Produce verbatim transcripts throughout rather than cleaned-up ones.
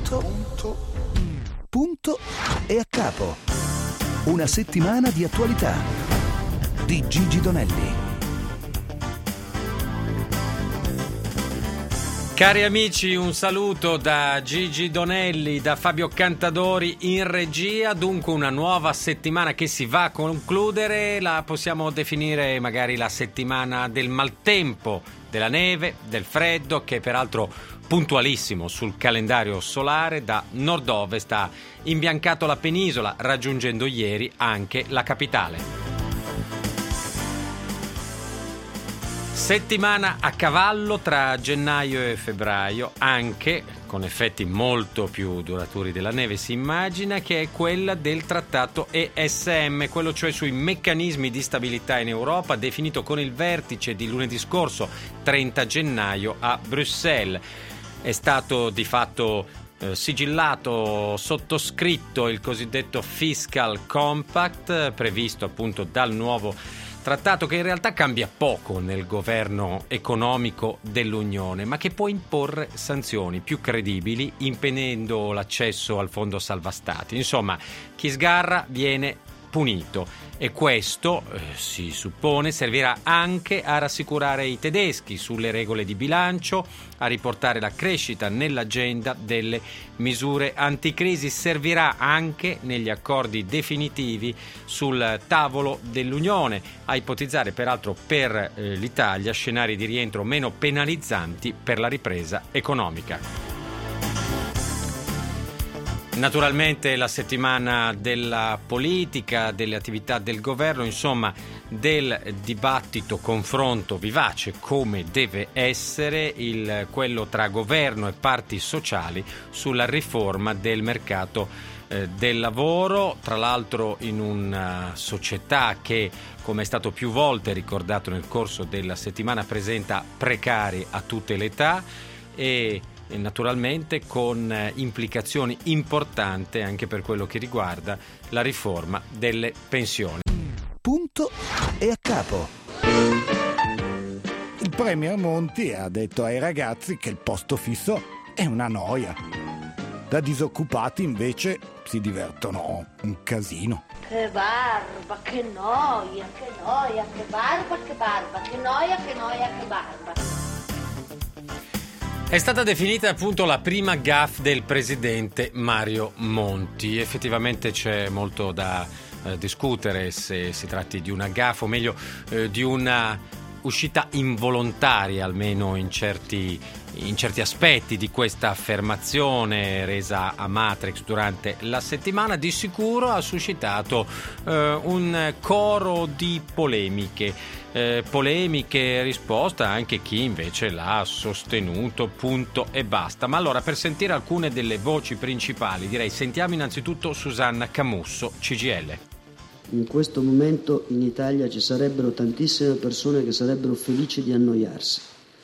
Punto, punto, punto e a capo. Una settimana di attualità di Gigi Donelli. Cari amici, un saluto da Gigi Donelli, da Fabio Cantadori in regia. Dunque una nuova settimana che si va a concludere, la possiamo definire magari la settimana del maltempo, della neve, del freddo, che peraltro puntualissimo sul calendario solare. Da nord-ovest ha imbiancato la penisola, raggiungendo ieri anche la capitale. Settimana a cavallo tra gennaio e febbraio, anche con effetti molto più duraturi della neve si immagina, che è quella del trattato E S M, quello cioè sui meccanismi di stabilità in Europa, definito con il vertice di lunedì scorso, trenta gennaio, a Bruxelles. È stato di fatto eh, sigillato, sottoscritto il cosiddetto Fiscal Compact, previsto appunto dal nuovo trattato, che in realtà cambia poco nel governo economico dell'Unione, ma che può imporre sanzioni più credibili, impedendo l'accesso al fondo salva stati. Insomma, chi sgarra viene punito, e questo, eh, si suppone, servirà anche a rassicurare i tedeschi sulle regole di bilancio, a riportare la crescita nell'agenda delle misure anticrisi. Servirà anche negli accordi definitivi sul tavolo dell'Unione, a ipotizzare peraltro per eh, l'Italia scenari di rientro meno penalizzanti per la ripresa economica. Naturalmente la settimana della politica, delle attività del governo, insomma del dibattito, confronto vivace come deve essere, il, quello tra governo e parti sociali sulla riforma del mercato eh, del lavoro, tra l'altro in una società che, come è stato più volte ricordato nel corso della settimana, presenta precari a tutte le età e E naturalmente con implicazioni importanti anche per quello che riguarda la riforma delle pensioni. Punto e a capo. Il premier Monti ha detto ai ragazzi che il posto fisso è una noia. Da disoccupati invece si divertono un casino. Che barba, che noia, che noia, che barba, che barba, che noia, che noia, che barba. È stata definita appunto la prima gaffe del presidente Mario Monti. Effettivamente c'è molto da eh, discutere se si tratti di una gaffe, o meglio eh, di una uscita involontaria, almeno in certi, in certi aspetti di questa affermazione resa a Matrix durante la settimana. Di sicuro ha suscitato eh, un coro di polemiche. Eh, polemiche risposta anche chi invece l'ha sostenuto, punto e basta. Ma allora, per sentire alcune delle voci principali, direi sentiamo innanzitutto Susanna Camusso, C G I L. In questo momento in Italia ci sarebbero tantissime persone che sarebbero felici di annoiarsi,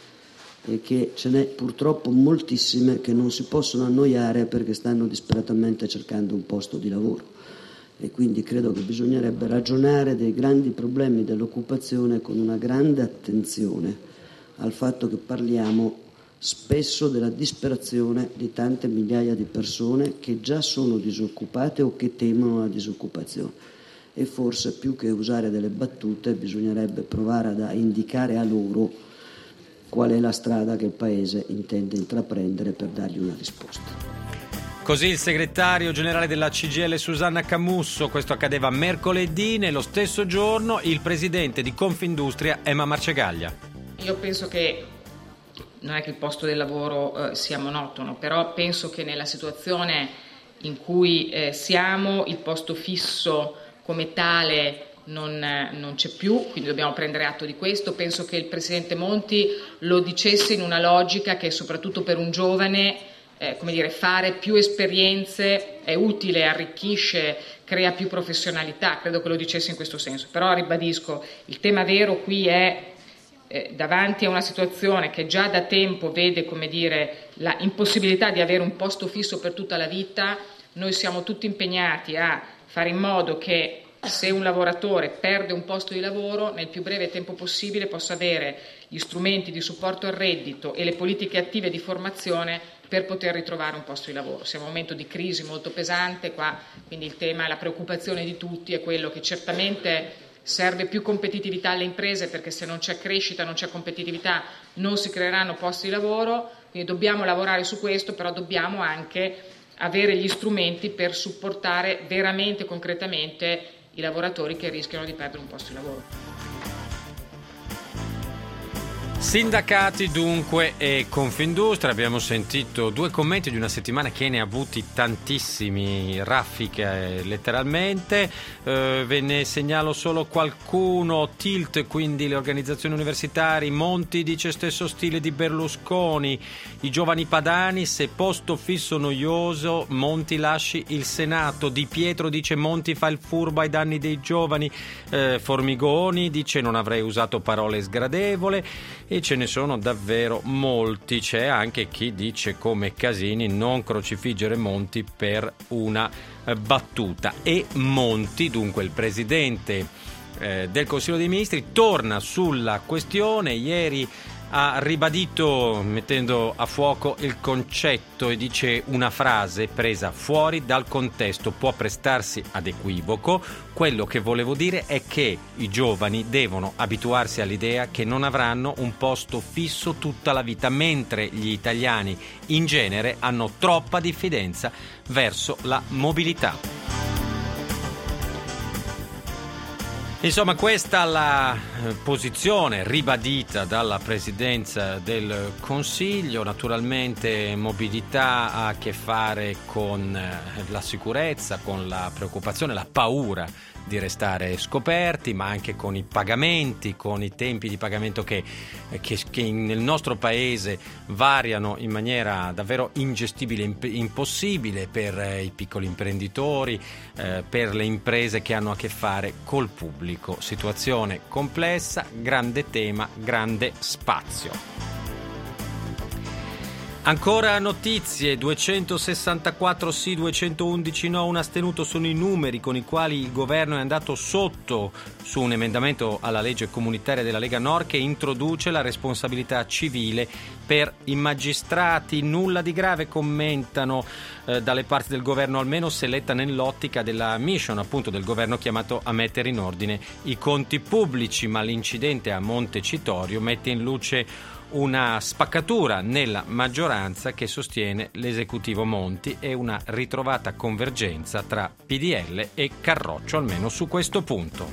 e che ce n'è purtroppo moltissime che non si possono annoiare perché stanno disperatamente cercando un posto di lavoro. E quindi credo che bisognerebbe ragionare dei grandi problemi dell'occupazione con una grande attenzione al fatto che parliamo spesso della disperazione di tante migliaia di persone che già sono disoccupate o che temono la disoccupazione. E forse, più che usare delle battute, bisognerebbe provare a indicare a loro qual è la strada che il Paese intende intraprendere per dargli una risposta. Così il segretario generale della C G I L Susanna Camusso. Questo accadeva mercoledì. Nello stesso giorno il presidente di Confindustria Emma Marcegaglia. Io penso che non è che il posto del lavoro eh, sia monotono, però penso che nella situazione in cui eh, siamo il posto fisso come tale non, eh, non c'è più, quindi dobbiamo prendere atto di questo. Penso che il presidente Monti lo dicesse in una logica che soprattutto per un giovane Eh, come dire, fare più esperienze è utile, arricchisce, crea più professionalità. Credo che lo dicesse in questo senso. Però ribadisco, il tema vero qui è eh, davanti a una situazione che già da tempo vede, come dire, la impossibilità di avere un posto fisso per tutta la vita. Noi siamo tutti impegnati a fare in modo che, se un lavoratore perde un posto di lavoro, nel più breve tempo possibile possa avere gli strumenti di supporto al reddito e le politiche attive di formazione per poter ritrovare un posto di lavoro. Siamo in un momento di crisi molto pesante qua, quindi il tema e la preoccupazione di tutti è quello che certamente serve più competitività alle imprese, perché se non c'è crescita, non c'è competitività, non si creeranno posti di lavoro, quindi dobbiamo lavorare su questo, però dobbiamo anche avere gli strumenti per supportare veramente, concretamente i lavoratori che rischiano di perdere un posto di lavoro. Sindacati dunque e Confindustria. Abbiamo sentito due commenti di una settimana che ne ha avuti tantissimi, raffiche letteralmente. Eh, ve ne segnalo solo qualcuno. Tilt, quindi le organizzazioni universitarie. Monti dice stesso stile di Berlusconi. I giovani padani, se posto fisso noioso, Monti lasci il Senato. Di Pietro dice Monti fa il furbo ai danni dei giovani. Eh, Formigoni dice non avrei usato parole sgradevole. E ce ne sono davvero molti. C'è anche chi dice come Casini non crocifiggere Monti per una battuta. E Monti, dunque il presidente eh, del Consiglio dei Ministri, torna sulla questione. Ieri ha ribadito, mettendo a fuoco il concetto, e dice una frase presa fuori dal contesto può prestarsi ad equivoco. Quello che volevo dire è che i giovani devono abituarsi all'idea che non avranno un posto fisso tutta la vita, mentre gli italiani in genere hanno troppa diffidenza verso la mobilità. Insomma, questa la posizione ribadita dalla Presidenza del Consiglio. Naturalmente mobilità ha a che fare con la sicurezza, con la preoccupazione, la paura di restare scoperti, ma anche con i pagamenti, con i tempi di pagamento che, che, che nel nostro paese variano in maniera davvero ingestibile, impossibile per i piccoli imprenditori, eh, per le imprese che hanno a che fare col pubblico. Situazione complessa, grande tema, grande spazio. Ancora notizie, duecentosessantaquattro sì, duecentoundici no, un astenuto sono i numeri con i quali il governo è andato sotto su un emendamento alla legge comunitaria della Lega Nord che introduce la responsabilità civile per i magistrati. Nulla di grave, commentano eh, dalle parti del governo, almeno se letta nell'ottica della mission appunto del governo chiamato a mettere in ordine i conti pubblici, ma l'incidente a Montecitorio mette in luce una spaccatura nella maggioranza che sostiene l'esecutivo Monti e una ritrovata convergenza tra P D L e Carroccio, almeno su questo punto.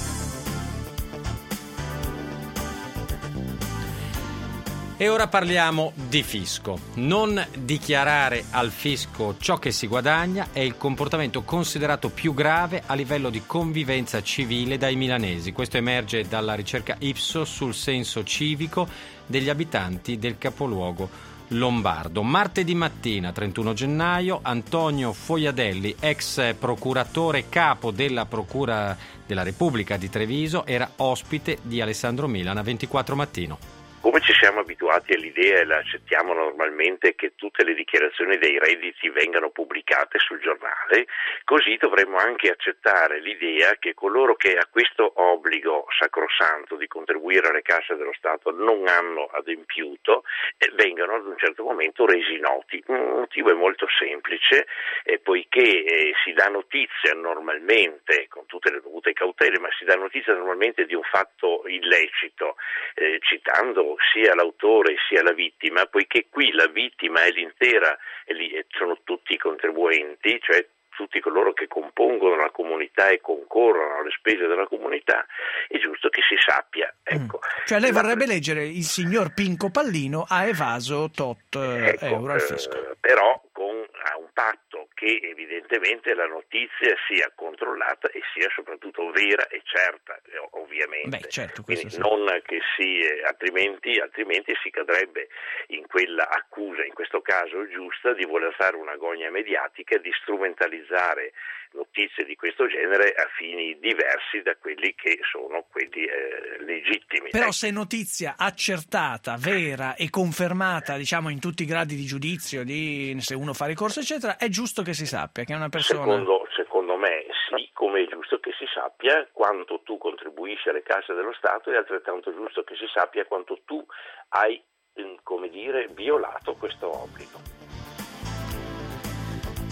E ora parliamo di fisco. Non dichiarare al fisco ciò che si guadagna è il comportamento considerato più grave a livello di convivenza civile dai milanesi. Questo emerge dalla ricerca Ipsos sul senso civico degli abitanti del capoluogo lombardo. Martedì mattina, trentuno gennaio, Antonio Foiadelli, ex procuratore capo della Procura della Repubblica di Treviso, era ospite di Alessandro Milana, ventiquattro Mattino. Come ci siamo abituati all'idea e la accettiamo normalmente che tutte le dichiarazioni dei redditi vengano pubblicate sul giornale, così dovremmo anche accettare l'idea che coloro che a questo obbligo sacrosanto di contribuire alle casse dello Stato non hanno adempiuto eh, vengano ad un certo momento resi noti. Un motivo è molto semplice, eh, poiché eh, si dà notizia normalmente, con tutte le dovute cautele, ma si dà notizia normalmente di un fatto illecito, eh, citando sia l'autore sia la vittima, poiché qui la vittima è l'intera, e sono tutti i contribuenti, cioè tutti coloro che compongono la comunità e concorrono alle spese della comunità, è giusto che si sappia. Ecco. Mm. Cioè lei vorrebbe la... leggere il signor Pinco Pallino ha evaso tot ecco, euro al fisco. Eh, però con a un patto che evidentemente la notizia sia controllata e sia soprattutto vera e certa, ovviamente. Beh, certo, quindi sì. non che si altrimenti, altrimenti si cadrebbe in quella accusa, in questo caso giusta, di voler fare una gogna mediatica, di strumentalizzare notizie di questo genere a fini diversi da quelli che sono quelli eh, legittimi. Però ecco. Se notizia accertata, vera e confermata, diciamo in tutti i gradi di giudizio, di se uno fa ricorso eccetera, è giusto che si sappia che è una persona... Secondo, secondo me sì, come è giusto che si sappia quanto tu contribuisci alle casse dello Stato, è altrettanto giusto che si sappia quanto tu hai, come dire, violato questo obbligo.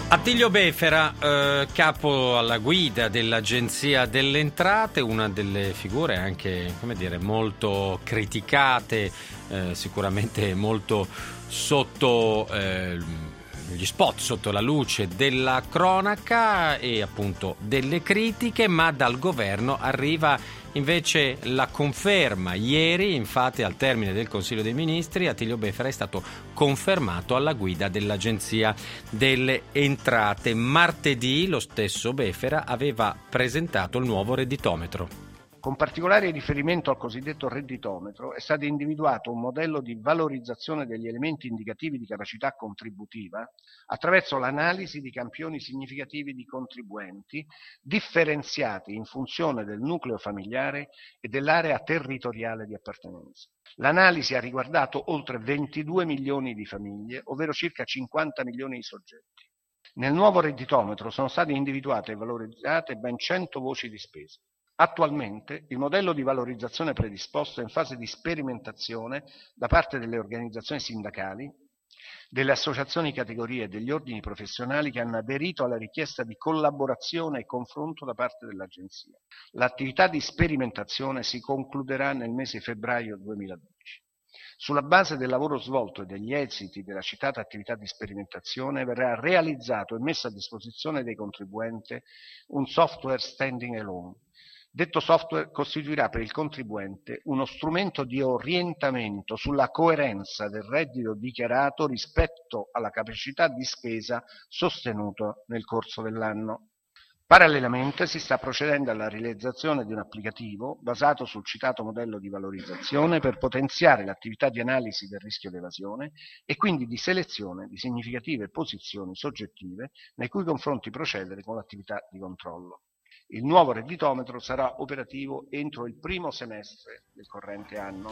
Attilio Befera, eh, capo alla guida dell'Agenzia delle Entrate, una delle figure anche, come dire, molto criticate, eh, sicuramente molto sotto eh, gli spot, sotto la luce della cronaca e appunto delle critiche, ma dal governo arriva invece la conferma. Ieri, infatti, al termine del Consiglio dei Ministri, Attilio Befera è stato confermato alla guida dell'Agenzia delle Entrate. Martedì lo stesso Befera aveva presentato il nuovo redditometro. Con particolare riferimento al cosiddetto redditometro è stato individuato un modello di valorizzazione degli elementi indicativi di capacità contributiva attraverso l'analisi di campioni significativi di contribuenti differenziati in funzione del nucleo familiare e dell'area territoriale di appartenenza. L'analisi ha riguardato oltre ventidue milioni di famiglie, ovvero circa cinquanta milioni di soggetti. Nel nuovo redditometro sono state individuate e valorizzate ben cento voci di spesa. Attualmente il modello di valorizzazione predisposto è in fase di sperimentazione da parte delle organizzazioni sindacali, delle associazioni categorie e degli ordini professionali che hanno aderito alla richiesta di collaborazione e confronto da parte dell'Agenzia. L'attività di sperimentazione si concluderà nel mese di febbraio duemiladodici. Sulla base del lavoro svolto e degli esiti della citata attività di sperimentazione verrà realizzato e messo a disposizione dei contribuenti un software standing alone. Detto software costituirà per il contribuente uno strumento di orientamento sulla coerenza del reddito dichiarato rispetto alla capacità di spesa sostenuto nel corso dell'anno. Parallelamente si sta procedendo alla realizzazione di un applicativo basato sul citato modello di valorizzazione per potenziare l'attività di analisi del rischio di evasione e quindi di selezione di significative posizioni soggettive nei cui confronti procedere con l'attività di controllo. Il nuovo redditometro sarà operativo entro il primo semestre del corrente anno.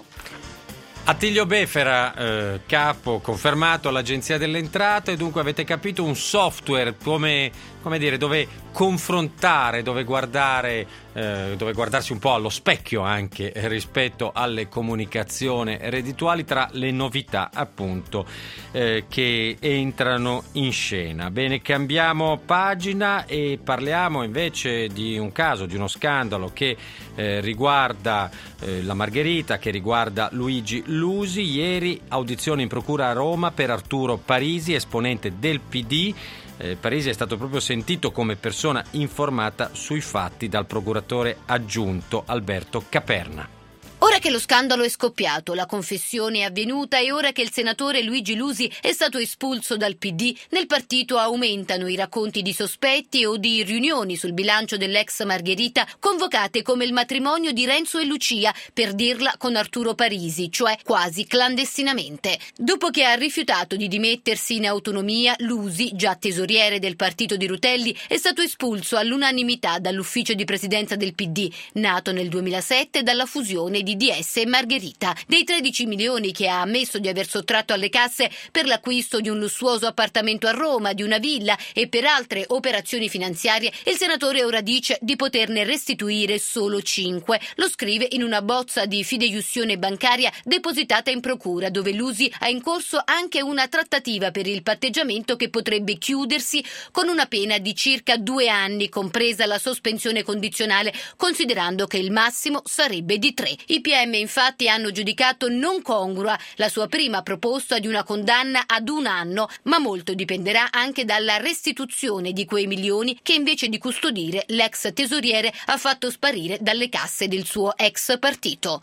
Attilio Befera, eh, capo confermato all'Agenzia delle Entrate, dunque avete capito, un software come, come dire, dove confrontare, dove guardare, eh, dove guardarsi un po' allo specchio anche rispetto alle comunicazioni reddituali, tra le novità appunto eh, che entrano in scena. Bene, cambiamo pagina e parliamo invece di un caso, di uno scandalo che eh, riguarda eh, la Margherita, che riguarda Luigi Lusi. Ieri audizione in procura a Roma per Arturo Parisi, esponente del P D. Eh, Parisi è stato proprio sentito come persona informata sui fatti dal procuratore aggiunto Alberto Caperna. Ora che lo scandalo è scoppiato, la confessione è avvenuta e ora che il senatore Luigi Lusi è stato espulso dal P D, nel partito aumentano i racconti di sospetti o di riunioni sul bilancio dell'ex Margherita convocate come il matrimonio di Renzo e Lucia, per dirla con Arturo Parisi, cioè quasi clandestinamente. Dopo che ha rifiutato di dimettersi in autonomia, Lusi, già tesoriere del partito di Rutelli, è stato espulso all'unanimità dall'ufficio di presidenza del P D, nato nel duemilasette dalla fusione di D S e Margherita. Dei tredici milioni che ha ammesso di aver sottratto alle casse per l'acquisto di un lussuoso appartamento a Roma, di una villa e per altre operazioni finanziarie, il senatore ora dice di poterne restituire solo cinque. Lo scrive in una bozza di fideiussione bancaria depositata in procura, dove Lusi ha in corso anche una trattativa per il patteggiamento che potrebbe chiudersi con una pena di circa due anni, compresa la sospensione condizionale, considerando che il massimo sarebbe di tre. I P M infatti hanno giudicato non congrua la sua prima proposta di una condanna ad un anno, ma molto dipenderà anche dalla restituzione di quei milioni che invece di custodire l'ex tesoriere ha fatto sparire dalle casse del suo ex partito.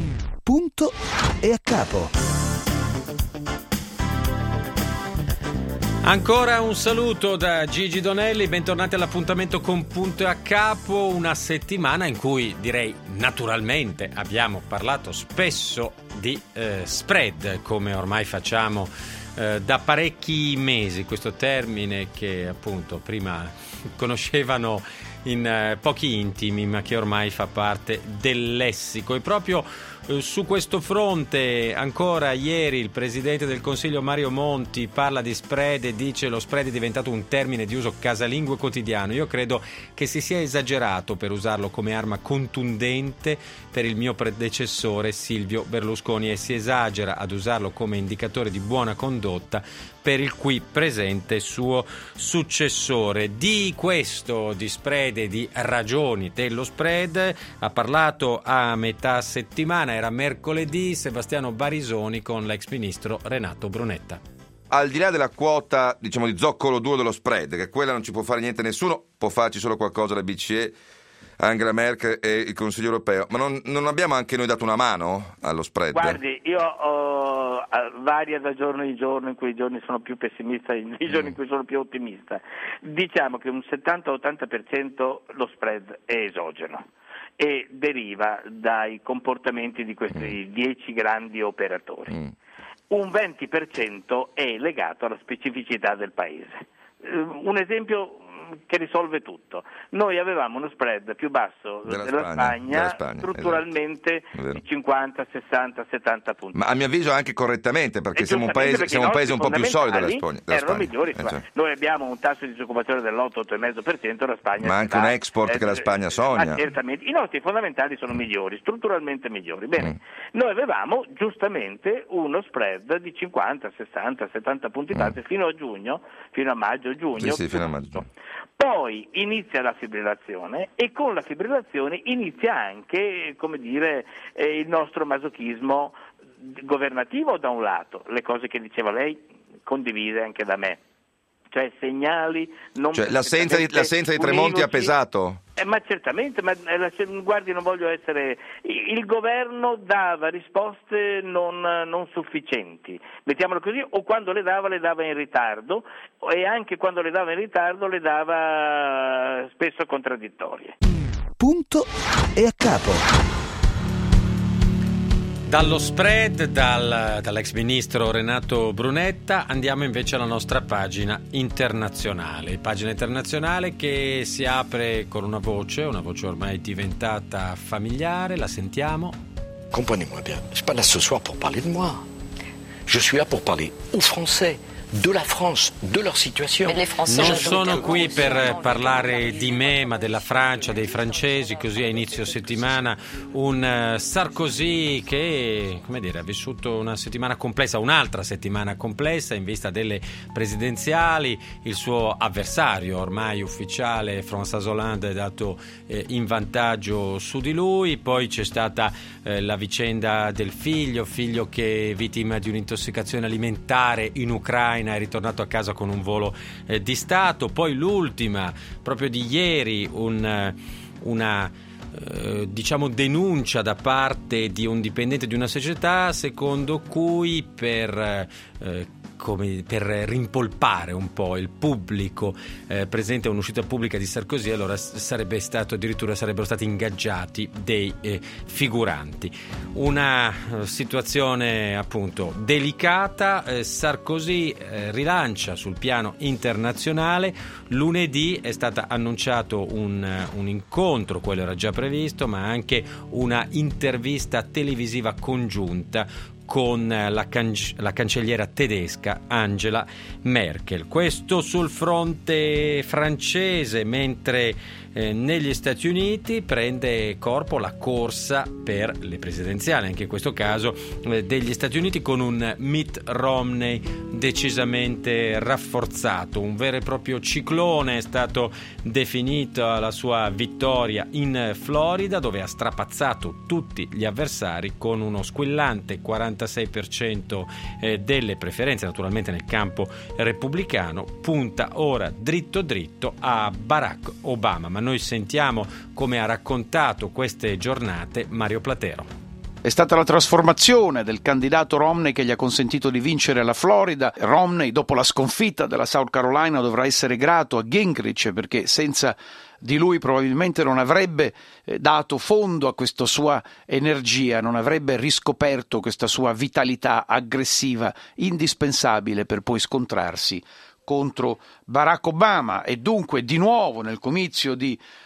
Punto e a capo. Ancora un saluto da Gigi Donelli, bentornati all'appuntamento con Punto e a Capo, una settimana in cui direi naturalmente abbiamo parlato spesso di eh, spread, come ormai facciamo eh, da parecchi mesi, questo termine che appunto prima conoscevano in eh, pochi intimi ma che ormai fa parte del lessico, e proprio Eh, su questo fronte ancora ieri il Presidente del Consiglio Mario Monti parla di spread e dice lo spread è diventato un termine di uso casalingo quotidiano. Io credo che si sia esagerato per usarlo come arma contundente per il mio predecessore Silvio Berlusconi e si esagera ad usarlo come indicatore di buona condotta per il qui presente suo successore. Di questo, di spread e di ragioni dello spread, ha parlato a metà settimana, era mercoledì, Sebastiano Barisoni con l'ex ministro Renato Brunetta. Al di là della quota, diciamo, di zoccolo duro dello spread, che quella non ci può fare niente nessuno, può farci solo qualcosa la B C E, Angela Merkel e il Consiglio europeo, ma non, non abbiamo anche noi dato una mano allo spread? Guardi, io ho, varia da giorno in giorno, in cui giorni sono più pessimista e nei giorni mm. in cui sono più ottimista. Diciamo che un settanta ottanta per cento lo spread è esogeno e deriva dai comportamenti di questi dieci mm. grandi operatori. Mm. Un venti per cento è legato alla specificità del paese. Un esempio che risolve tutto. Noi avevamo uno spread più basso della, della Spagna, Spagna della Spagna, strutturalmente esatto. di cinquanta, sessanta, settanta punti. Ma a mio avviso anche correttamente, perché siamo un paese, siamo un paese un po' più solido della Spagna. Della erano Spagna. migliori. Eh, cioè. Noi abbiamo un tasso di disoccupazione dell'otto otto virgola cinque per cento, la Spagna ma anche un export eh, che la Spagna sogna. Certamente. I nostri fondamentali sono migliori, strutturalmente migliori. Bene, mm. noi avevamo giustamente uno spread di cinquanta, sessanta, settanta punti base mm. fino a giugno, fino a maggio, giugno. Sì, sì, fino a maggio. Poi inizia la fibrillazione e con la fibrillazione inizia anche, come dire, eh, il nostro masochismo governativo da un lato, le cose che diceva lei condivise anche da me, cioè segnali non cioè l'assenza di, l'assenza di Tremonti ha pesato? Eh, ma certamente, ma eh, guardi, non voglio essere... Il governo dava risposte non, non sufficienti, mettiamolo così, o quando le dava le dava in ritardo e anche quando le dava in ritardo le dava spesso contraddittorie. Punto e a capo. Dallo spread, dal, dall'ex ministro Renato Brunetta, andiamo invece alla nostra pagina internazionale. Pagina internazionale che si apre con una voce, una voce ormai diventata familiare, la sentiamo. Comprenez-moi bien, je suis pas là ce soir pour parler de moi. Je suis là pour parler aux Français. De la France, de leur situation. Non sono qui per parlare di me, ma della Francia, dei francesi, così a inizio settimana un Sarkozy che, come dire, ha vissuto una settimana complessa, un'altra settimana complessa in vista delle presidenziali. Il suo avversario ormai ufficiale, François Hollande, è dato eh, in vantaggio su di lui. Poi c'è stata eh, la vicenda del figlio, figlio che è vittima di un'intossicazione alimentare in Ucraina, è ritornato a casa con un volo eh, di Stato. Poi l'ultima, proprio di ieri, un, una eh, diciamo denuncia da parte di un dipendente di una società secondo cui per eh, come per rimpolpare un po' il pubblico eh, presente a un'uscita pubblica di Sarkozy, allora sarebbe stato addirittura sarebbero stati ingaggiati dei eh, figuranti. Una eh, situazione appunto delicata. eh, Sarkozy eh, rilancia sul piano internazionale. Lunedì è stato annunciato un, un incontro, quello era già previsto, ma anche una intervista televisiva congiunta con la, can- la cancelliera tedesca Angela Merkel. Questo sul fronte francese, mentre eh, negli Stati Uniti prende corpo la corsa per le presidenziali, anche in questo caso eh, degli Stati Uniti, con un Mitt Romney decisamente rafforzato. Un vero e proprio ciclone è stato definito la sua vittoria in Florida, dove ha strapazzato tutti gli avversari con uno squillante quarantasei per cento delle preferenze, naturalmente nel campo repubblicano. Punta ora dritto dritto a Barack Obama, ma noi sentiamo come ha raccontato queste giornate Mario Platero. È stata la trasformazione del candidato Romney che gli ha consentito di vincere la Florida. Romney, dopo la sconfitta della South Carolina, dovrà essere grato a Gingrich, perché senza di lui probabilmente non avrebbe dato fondo a questa sua energia, non avrebbe riscoperto questa sua vitalità aggressiva indispensabile per poi scontrarsi contro Barack Obama. E dunque di nuovo nel comizio di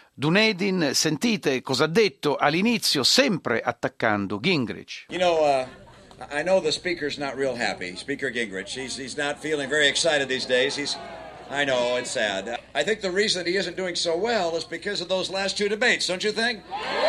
Dunedin. Sentite cosa ha detto all'inizio, sempre attaccando Gingrich. You know, uh, I know the speaker's not real happy, Speaker Gingrich. He's, he's not feeling very excited these days. He's, I know, it's sad. I think the reason he isn't doing so well is because of those last two debates, don't you think?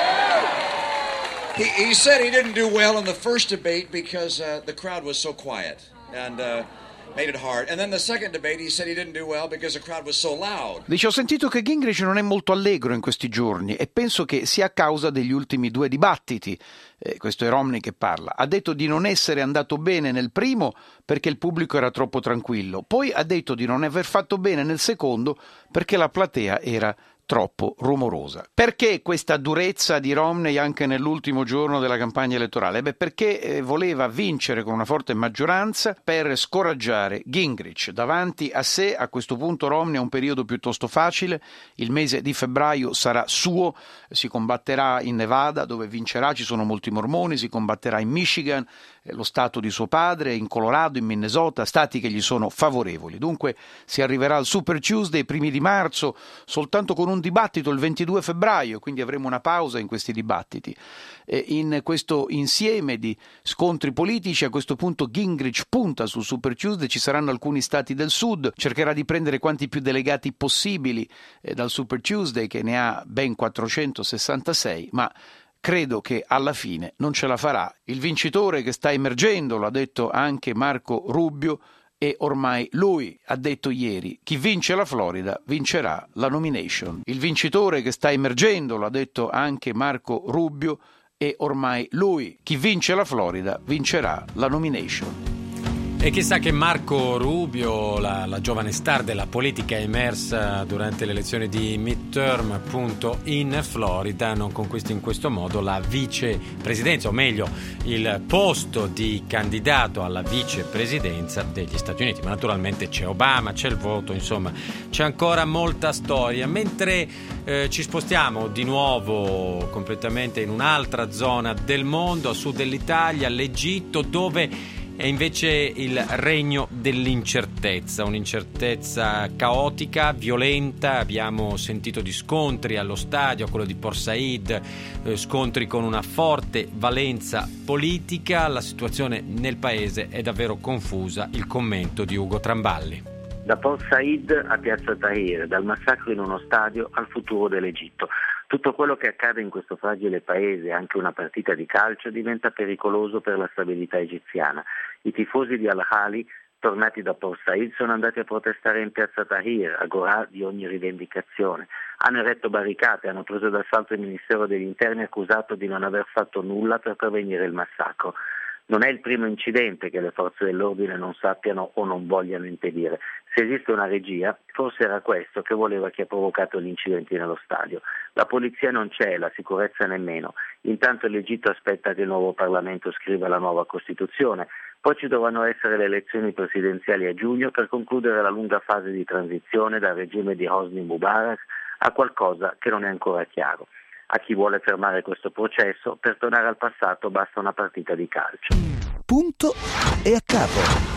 He, he said he didn't do well in the first debate because uh, the crowd was so quiet and uh, made it hard. And then the second debate he said he didn't do well because the crowd was so loud. Dice: ho sentito che Gingrich non è molto allegro in questi giorni e penso che sia a causa degli ultimi due dibattiti. Eh, questo è Romney che parla. Ha detto di non essere andato bene nel primo perché il pubblico era troppo tranquillo. Poi ha detto di non aver fatto bene nel secondo perché la platea era troppo rumorosa. Perché questa durezza di Romney anche nell'ultimo giorno della campagna elettorale? Beh, perché eh, voleva vincere con una forte maggioranza per scoraggiare Gingrich. Davanti a sé, a questo punto, Romney ha un periodo piuttosto facile. Il mese di febbraio sarà suo, si combatterà in Nevada, dove vincerà, ci sono molti mormoni, si combatterà in Michigan, eh, lo stato di suo padre, in Colorado, in Minnesota, stati che gli sono favorevoli. Dunque si arriverà al Super Tuesday, primi di marzo, soltanto con un dibattito il ventidue febbraio, quindi avremo una pausa in questi dibattiti. E in questo insieme di scontri politici, a questo punto Gingrich punta sul Super Tuesday, ci saranno alcuni stati del sud, cercherà di prendere quanti più delegati possibili eh, dal Super Tuesday, che ne ha ben quattrocentosessantasei, ma credo che alla fine non ce la farà. Il vincitore che sta emergendo, lo ha detto anche Marco Rubio, e ormai lui ha detto ieri: chi vince la Florida vincerà la nomination. Il vincitore che sta emergendo, lo ha detto anche Marco Rubio, e ormai lui, chi vince la Florida vincerà la nomination. E chissà che Marco Rubio, la, la giovane star della politica emersa durante le elezioni di midterm appunto in Florida, non conquisti in questo modo la vicepresidenza, o meglio il posto di candidato alla vicepresidenza degli Stati Uniti. Ma naturalmente c'è Obama, c'è il voto, insomma c'è ancora molta storia. Mentre eh, ci spostiamo di nuovo completamente in un'altra zona del mondo, a sud dell'Italia, l'Egitto, dove è invece il regno dell'incertezza, un'incertezza caotica, violenta. Abbiamo sentito di scontri allo stadio, quello di Port Said, eh, scontri con una forte valenza politica. La situazione nel paese è davvero confusa. Il commento di Ugo Tramballi. Da Port Said a Piazza Tahrir, dal massacro in uno stadio al futuro dell'Egitto. Tutto quello che accade in questo fragile paese, anche una partita di calcio, diventa pericoloso per la stabilità egiziana. I tifosi di Al-Ahly, tornati da Port Said, sono andati a protestare in Piazza Tahrir, agorà di ogni rivendicazione. Hanno eretto barricate, hanno preso d'assalto il Ministero degli Interni accusato di non aver fatto nulla per prevenire il massacro. Non è il primo incidente che le forze dell'ordine non sappiano o non vogliano impedire. Se esiste una regia, forse era questo che voleva chi ha provocato gli incidenti nello stadio. La polizia non c'è, la sicurezza nemmeno. Intanto l'Egitto aspetta che il nuovo Parlamento scriva la nuova Costituzione. Poi ci dovranno essere le elezioni presidenziali a giugno per concludere la lunga fase di transizione dal regime di Hosni Mubarak a qualcosa che non è ancora chiaro. A chi vuole fermare questo processo, per tornare al passato basta una partita di calcio. Punto e a capo.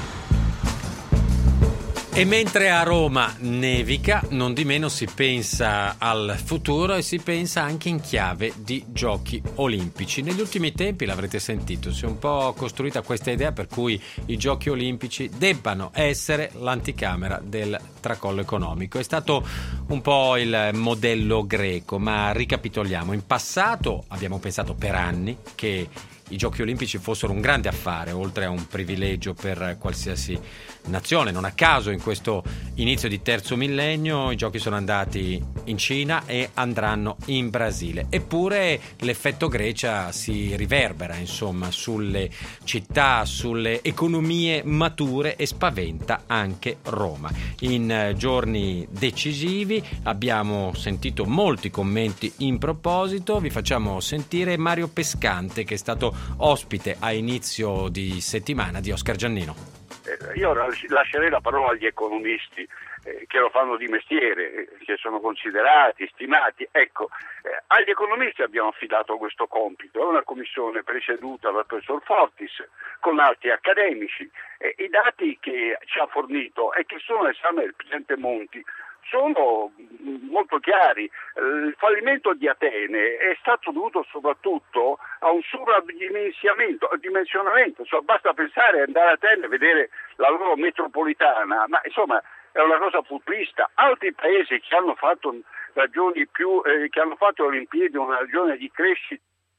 E mentre a Roma nevica, non di meno si pensa al futuro e si pensa anche in chiave di giochi olimpici. Negli ultimi tempi, l'avrete sentito, si è un po' costruita questa idea per cui i giochi olimpici debbano essere l'anticamera del tracollo economico. È stato un po' il modello greco, ma ricapitoliamo. In passato abbiamo pensato per anni che i giochi olimpici fossero un grande affare, oltre a un privilegio per qualsiasi nazione. Non a caso in questo inizio di terzo millennio i giochi sono andati in Cina e andranno in Brasile. Eppure l'effetto Grecia si riverbera, insomma, sulle città, sulle economie mature e spaventa anche Roma. In giorni decisivi abbiamo sentito molti commenti in proposito. Vi facciamo sentire Mario Pescante, che è stato ospite a inizio di settimana di Oscar Giannino. Eh, io lascerei la parola agli economisti eh, che lo fanno di mestiere, eh, che sono considerati, stimati. Ecco, eh, agli economisti abbiamo affidato questo compito. È una commissione presieduta dal professor Fortis con altri accademici. Eh, I dati che ci ha fornito e che sono all'esame del presidente Monti sono molto chiari. Il fallimento di Atene è stato dovuto soprattutto a un sovradimensionamento, dimensionamento, cioè, basta pensare a andare a Atene e vedere la loro metropolitana, ma insomma è una cosa futurista. Altri paesi che hanno fatto ragioni più, eh, che hanno fatto le Olimpiadi una ragione di crescita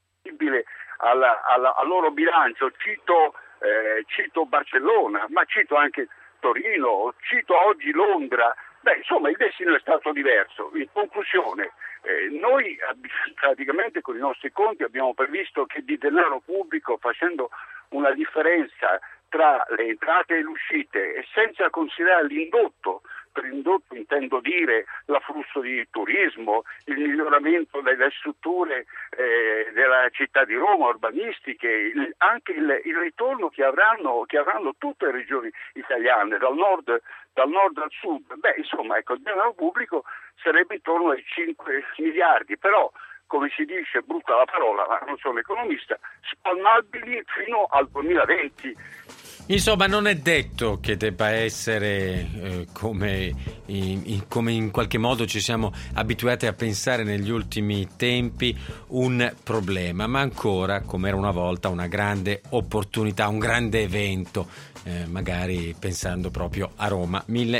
alla, alla, al loro bilancio, cito, eh, cito Barcellona, ma cito anche Torino, cito oggi Londra. Beh, insomma, il destino è stato diverso. In conclusione, eh, noi praticamente con i nostri conti abbiamo previsto che di denaro pubblico, facendo una differenza tra le entrate e le uscite e senza considerare l'indotto, per indotto intendo dire l'afflusso di turismo, il miglioramento delle strutture eh, della città di Roma, urbanistiche, il, anche il, il ritorno che avranno, che avranno tutte le regioni italiane, dal nord, dal nord al sud. Beh, insomma, ecco, il denaro pubblico sarebbe intorno ai cinque miliardi, però, come si dice, brutta la parola, ma non sono economista, spalmabili fino al duemilaventi. Insomma, non è detto che debba essere eh, come, in, in, come in qualche modo ci siamo abituati a pensare negli ultimi tempi un problema, ma ancora, come era una volta, una grande opportunità, un grande evento, eh, magari pensando proprio a Roma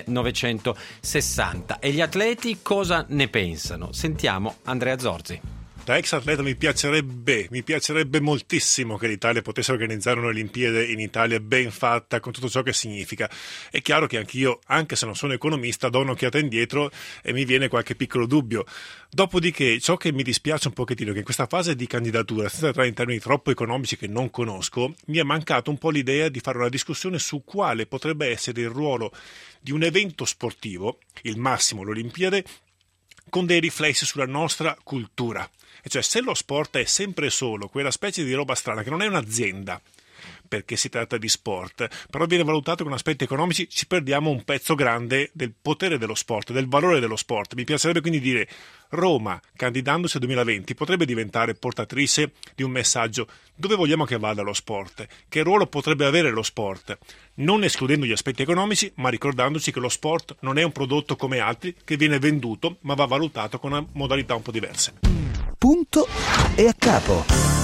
millenovecentosessanta. E gli atleti cosa ne pensano? Sentiamo Andrea Zorzi. Da ex atleta mi piacerebbe, mi piacerebbe moltissimo che l'Italia potesse organizzare un'Olimpiade in Italia ben fatta, con tutto ciò che significa. È chiaro che anch'io, anche se non sono economista, do un'occhiata indietro e mi viene qualche piccolo dubbio. Dopodiché, ciò che mi dispiace un pochettino è che in questa fase di candidatura, senza entrare in termini troppo economici che non conosco, mi è mancato un po' l'idea di fare una discussione su quale potrebbe essere il ruolo di un evento sportivo, il massimo, l'Olimpiade, con dei riflessi sulla nostra cultura. E cioè, se lo sport è sempre solo quella specie di roba strana che non è un'azienda, perché si tratta di sport, però viene valutato con aspetti economici, ci perdiamo un pezzo grande del potere dello sport, del valore dello sport. Mi piacerebbe quindi dire: Roma, candidandosi al duemilaventi, potrebbe diventare portatrice di un messaggio: dove vogliamo che vada lo sport? Che ruolo potrebbe avere lo sport? Non escludendo gli aspetti economici, ma ricordandoci che lo sport non è un prodotto come altri che viene venduto, ma va valutato con una modalità un po' diverse. Punto e a capo.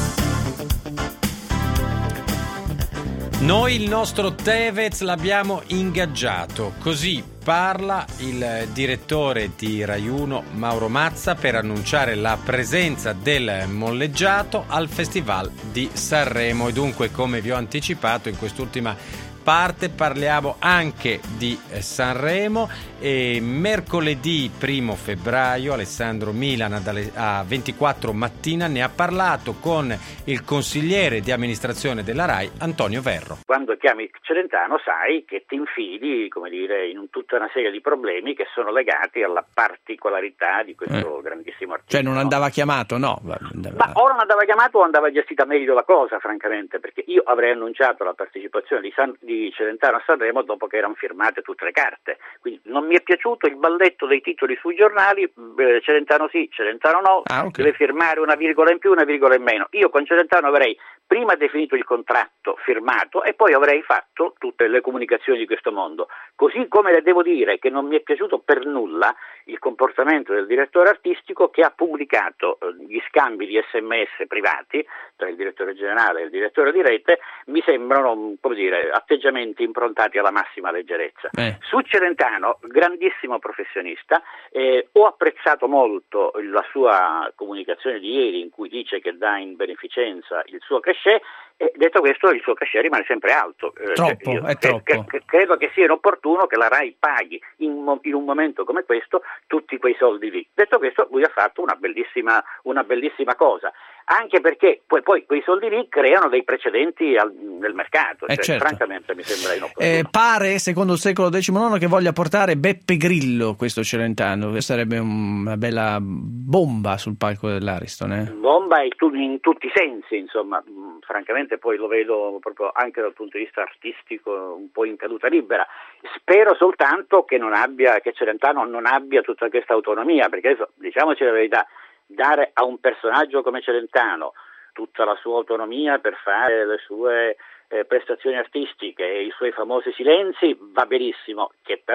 Noi il nostro Tevez l'abbiamo ingaggiato, così parla il direttore di Rai uno Mauro Mazza per annunciare la presenza del molleggiato al Festival di Sanremo. E dunque, come vi ho anticipato, in quest'ultima parte parliamo anche di Sanremo. E mercoledì primo febbraio Alessandro Milan a ventiquattro mattina ne ha parlato con il consigliere di amministrazione della Rai Antonio Verro. Quando chiami Celentano sai che ti infili, come dire, in tutta una serie di problemi che sono legati alla particolarità di questo eh. grandissimo artista. Cioè non andava chiamato, no? Andava... Ma o non andava chiamato o andava gestita meglio la cosa, francamente, perché io avrei annunciato la partecipazione di, San... di Celentano a Sanremo dopo che erano firmate tutte le carte. Quindi non mi è piaciuto il balletto dei titoli sui giornali, eh, Celentano sì, Celentano no, ah, okay. Deve firmare una virgola in più, una virgola in meno. Io con Celentano avrei prima definito il contratto firmato e poi avrei fatto tutte le comunicazioni di questo mondo. Così come le devo dire che non mi è piaciuto per nulla il comportamento del direttore artistico che ha pubblicato eh, gli scambi di sms privati tra il direttore generale e il direttore di rete. Mi sembrano, come dire, atteggiamenti improntati alla massima leggerezza. Eh. Su Celentano, grandissimo professionista, eh, ho apprezzato molto la sua comunicazione di ieri in cui dice che dà in beneficenza il suo cachet. E detto questo, il suo cachet rimane sempre alto. Troppo, Io, è troppo. Che, che, credo che sia inopportuno che la Rai paghi in, in un momento come questo tutti quei soldi lì. Detto questo, lui ha fatto una bellissima, una bellissima cosa, anche perché poi, poi quei soldi lì creano dei precedenti al, nel mercato. Eh cioè, certo. Francamente mi sembra inopportuno. Eh, pare, secondo il secolo diciannove, che voglia portare Beppe Grillo, questo Celentano. Sarebbe una bella bomba sul palco dell'Ariston. Eh? Bomba in tutti i sensi, insomma. Francamente poi lo vedo proprio anche dal punto di vista artistico un po' in caduta libera. Spero soltanto che non abbia, che Celentano non abbia tutta questa autonomia, perché adesso, diciamoci la verità, dare a un personaggio come Celentano tutta la sua autonomia per fare le sue eh, prestazioni artistiche e i suoi famosi silenzi va benissimo, che però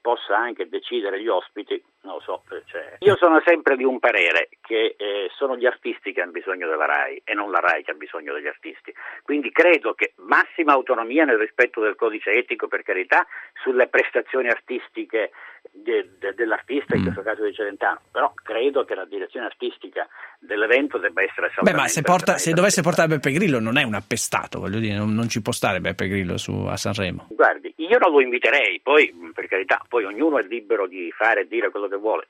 possa anche decidere gli ospiti, non lo so. Cioè, io sono sempre di un parere che eh, sono gli artisti che hanno bisogno della RAI e non la RAI che ha bisogno degli artisti. Quindi credo che massima autonomia nel rispetto del codice etico, per carità, sulle prestazioni artistiche de, de, dell'artista, in questo caso di Celentano, però credo che la direzione artistica dell'evento debba essere Beh, ma se, porta, se dovesse portare Beppe Grillo non è un appestato, voglio dire, non, non ci può stare Beppe Grillo su, a Sanremo. Guardi, io non lo inviterei, poi per carità, poi ognuno è libero di fare e dire quello che vuole.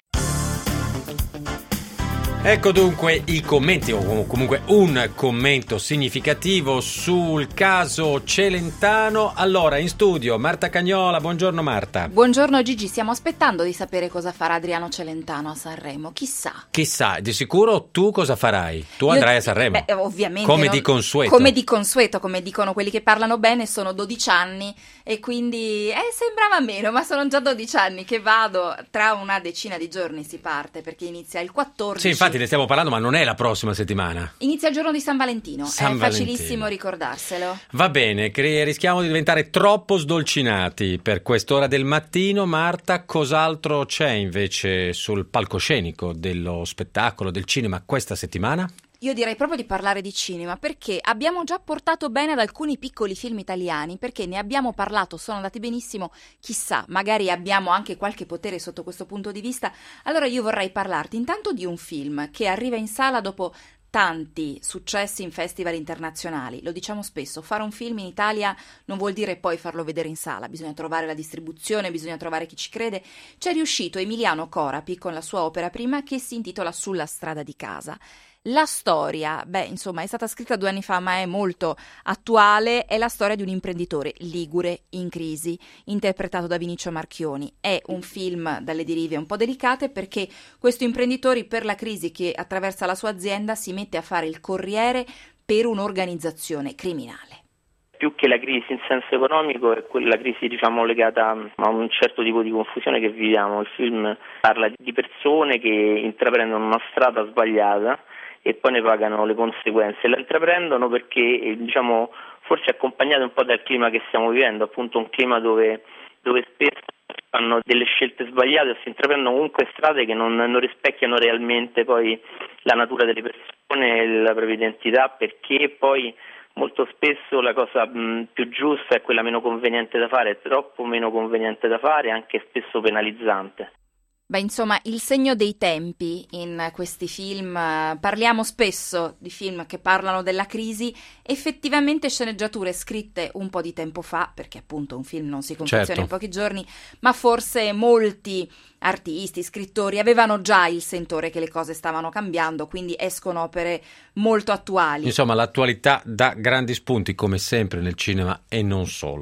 Ecco dunque i commenti, o comunque un commento significativo sul caso Celentano. Allora, in studio Marta Cagnola. Buongiorno Marta. Buongiorno Gigi, stiamo aspettando di sapere cosa farà Adriano Celentano a Sanremo, chissà. Chissà, di sicuro tu cosa farai? Tu andrai Io, a Sanremo? Beh, ovviamente. Come non, di consueto. Come di consueto, come dicono quelli che parlano bene, sono dodici anni e quindi eh, sembrava meno, ma sono già dodici anni che vado, tra una decina di giorni si parte perché inizia il quattordici. Sì, infatti ne stiamo parlando, ma non è la prossima settimana. Inizia il giorno di San Valentino, San è Valentino. Facilissimo ricordarselo. Va bene, che rischiamo di diventare troppo sdolcinati per quest'ora del mattino. Marta, cos'altro c'è invece sul palcoscenico dello spettacolo, del cinema questa settimana? Io direi proprio di parlare di cinema, perché abbiamo già portato bene ad alcuni piccoli film italiani, perché ne abbiamo parlato, sono andati benissimo, chissà, magari abbiamo anche qualche potere sotto questo punto di vista. Allora io vorrei parlarti intanto di un film che arriva in sala dopo tanti successi in festival internazionali. Lo diciamo spesso, fare un film in Italia non vuol dire poi farlo vedere in sala, bisogna trovare la distribuzione, bisogna trovare chi ci crede. C'è riuscito Emiliano Corapi con la sua opera prima che si intitola Sulla strada di casa. La storia, beh, insomma, è stata scritta due anni fa, ma è molto attuale. È la storia di un imprenditore ligure in crisi, interpretato da Vinicio Marchioni. È un film dalle derive un po' delicate, perché questo imprenditore, per la crisi che attraversa la sua azienda, si mette a fare il corriere per un'organizzazione criminale. Più che la crisi in senso economico è quella crisi, diciamo, legata a un certo tipo di confusione che viviamo. Il film parla di persone che intraprendono una strada sbagliata e poi ne pagano le conseguenze. La intraprendono perché, diciamo, forse accompagnate un po' dal clima che stiamo vivendo, appunto un clima dove, dove spesso fanno delle scelte sbagliate o si intraprendono comunque strade che non, non rispecchiano realmente poi la natura delle persone e la propria identità, perché poi molto spesso la cosa mh, più giusta è quella meno conveniente da fare, è troppo meno conveniente da fare, anche spesso penalizzante. Beh, insomma, il segno dei tempi in questi film, parliamo spesso di film che parlano della crisi, effettivamente sceneggiature scritte un po' di tempo fa, perché appunto un film non si confeziona certo. in pochi giorni, ma forse molti artisti, scrittori avevano già il sentore che le cose stavano cambiando, quindi escono opere molto attuali. Insomma, l'attualità dà grandi spunti, come sempre nel cinema, e non solo.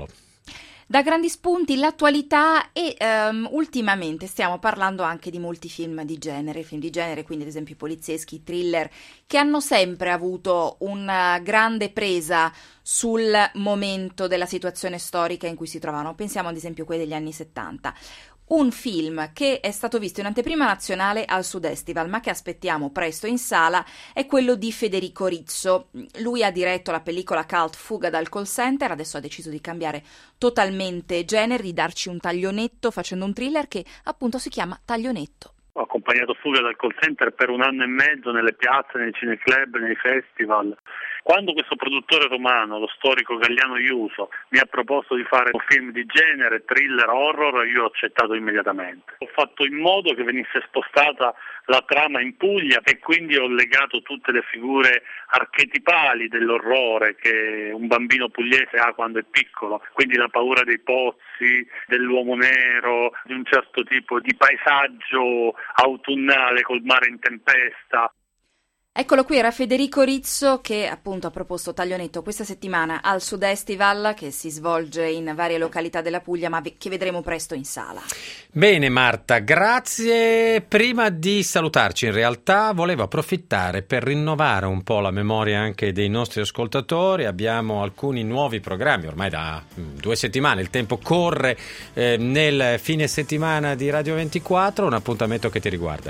Da grandi spunti l'attualità e um, ultimamente stiamo parlando anche di molti film di genere, film di genere, quindi ad esempio polizieschi, thriller, che hanno sempre avuto una grande presa sul momento della situazione storica in cui si trovano. Pensiamo ad esempio a quelli degli anni settanta. Un film che è stato visto in anteprima nazionale al Sudestival, ma che aspettiamo presto in sala, è quello di Federico Rizzo. Lui ha diretto la pellicola cult Fuga dal call center, adesso ha deciso di cambiare totalmente genere, di darci un taglionetto facendo un thriller che appunto si chiama Taglionetto. Ho accompagnato Fuga dal call center per un anno e mezzo nelle piazze, nei cineclub, nei festival. Quando questo produttore romano, lo storico Galliano Iuso, mi ha proposto di fare un film di genere, thriller, horror, io ho accettato immediatamente. Ho fatto in modo che venisse spostata la trama in Puglia e quindi ho legato tutte le figure archetipali dell'orrore che un bambino pugliese ha quando è piccolo, quindi la paura dei pozzi, dell'uomo nero, di un certo tipo di paesaggio autunnale col mare in tempesta. Eccolo qui, era Federico Rizzo che appunto ha proposto Taglionetto questa settimana al Sudestival, che si svolge in varie località della Puglia, ma che vedremo presto in sala. Bene Marta, grazie. Prima di salutarci in realtà volevo approfittare per rinnovare un po' la memoria anche dei nostri ascoltatori. Abbiamo alcuni nuovi programmi, ormai da due settimane, il tempo corre, eh, nel fine settimana di Radio ventiquattro, un appuntamento che ti riguarda.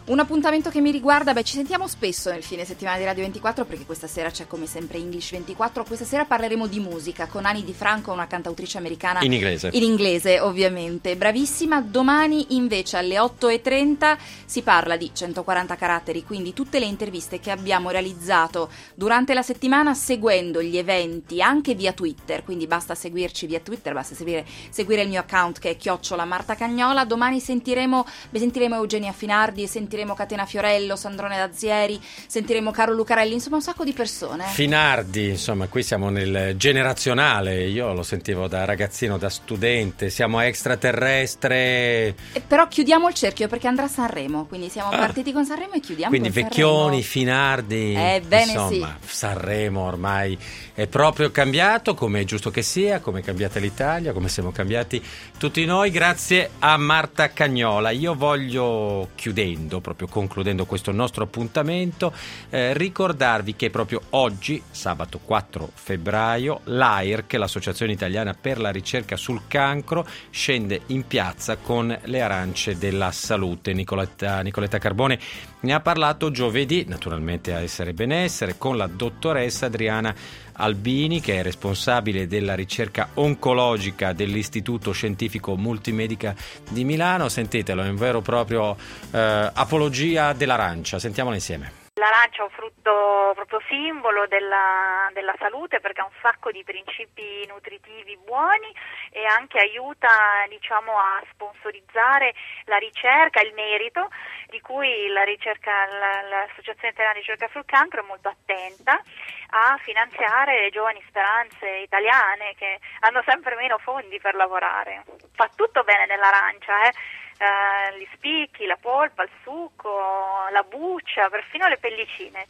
Un appuntamento che mi riguarda, beh, ci sentiamo spesso nel fine settimana di Radio ventiquattro, perché questa sera c'è come sempre English ventiquattro. Questa sera parleremo di musica con Ani Di Franco, una cantautrice americana. In inglese. In inglese, ovviamente. Bravissima. Domani invece alle otto e trenta si parla di centoquaranta caratteri, quindi tutte le interviste che abbiamo realizzato durante la settimana seguendo gli eventi anche via Twitter, quindi basta seguirci via Twitter, basta seguire, seguire il mio account che è chiocciola Marta Cagnola. Domani sentiremo, beh, sentiremo Eugenia Finardi, sentiremo Catena Fiorello, Sandrone D'Azieri, sentiremo Caro Lucarelli, insomma un sacco di persone. Finardi, insomma, qui siamo nel generazionale, io lo sentivo da ragazzino, da studente, siamo extraterrestre. E però chiudiamo il cerchio perché andrà a Sanremo, quindi siamo partiti con Sanremo e chiudiamo Quindi con Vecchioni, Sanremo. Finardi, Ebbene insomma, sì. Sanremo ormai è proprio cambiato, come è giusto che sia, come è cambiata l'Italia, come siamo cambiati tutti noi, grazie a Marta Cagnola. Io voglio, chiudendo, proprio concludendo questo nostro appuntamento, eh, ricordarvi che proprio oggi, sabato quattro febbraio, l'A I R C, l'Associazione Italiana per la Ricerca sul Cancro, scende in piazza con le arance della salute. Nicoletta, Nicoletta Carbone ne ha parlato giovedì, naturalmente a Essere Benessere, con la dottoressa Adriana Albini, che è responsabile della ricerca oncologica dell'Istituto Scientifico Multimedica di Milano. Sentitelo, è un vero proprio eh, apologia dell'arancia. Sentiamola insieme. L'arancia è un frutto proprio simbolo della, della salute, perché ha un sacco di principi nutritivi buoni e anche aiuta, diciamo, a sponsorizzare la ricerca, il merito, di cui la ricerca, l'Associazione Italiana di Ricerca sul Cancro è molto attenta a finanziare le giovani speranze italiane che hanno sempre meno fondi per lavorare. Fa tutto bene nell'arancia, eh? Uh, gli spicchi, la polpa, il succo, la buccia, perfino le pellicine.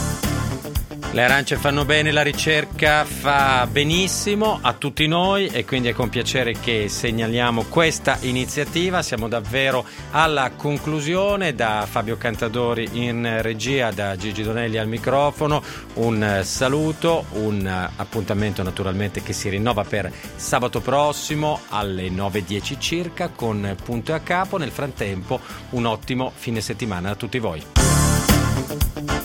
Le arance fanno bene, la ricerca fa benissimo a tutti noi e quindi è con piacere che segnaliamo questa iniziativa. Siamo davvero alla conclusione. Da Fabio Cantadori in regia, da Gigi Donelli al microfono, un saluto, un appuntamento naturalmente che si rinnova per sabato prossimo alle nove e dieci circa con Punto e a Capo. Nel frattempo un ottimo fine settimana a tutti voi.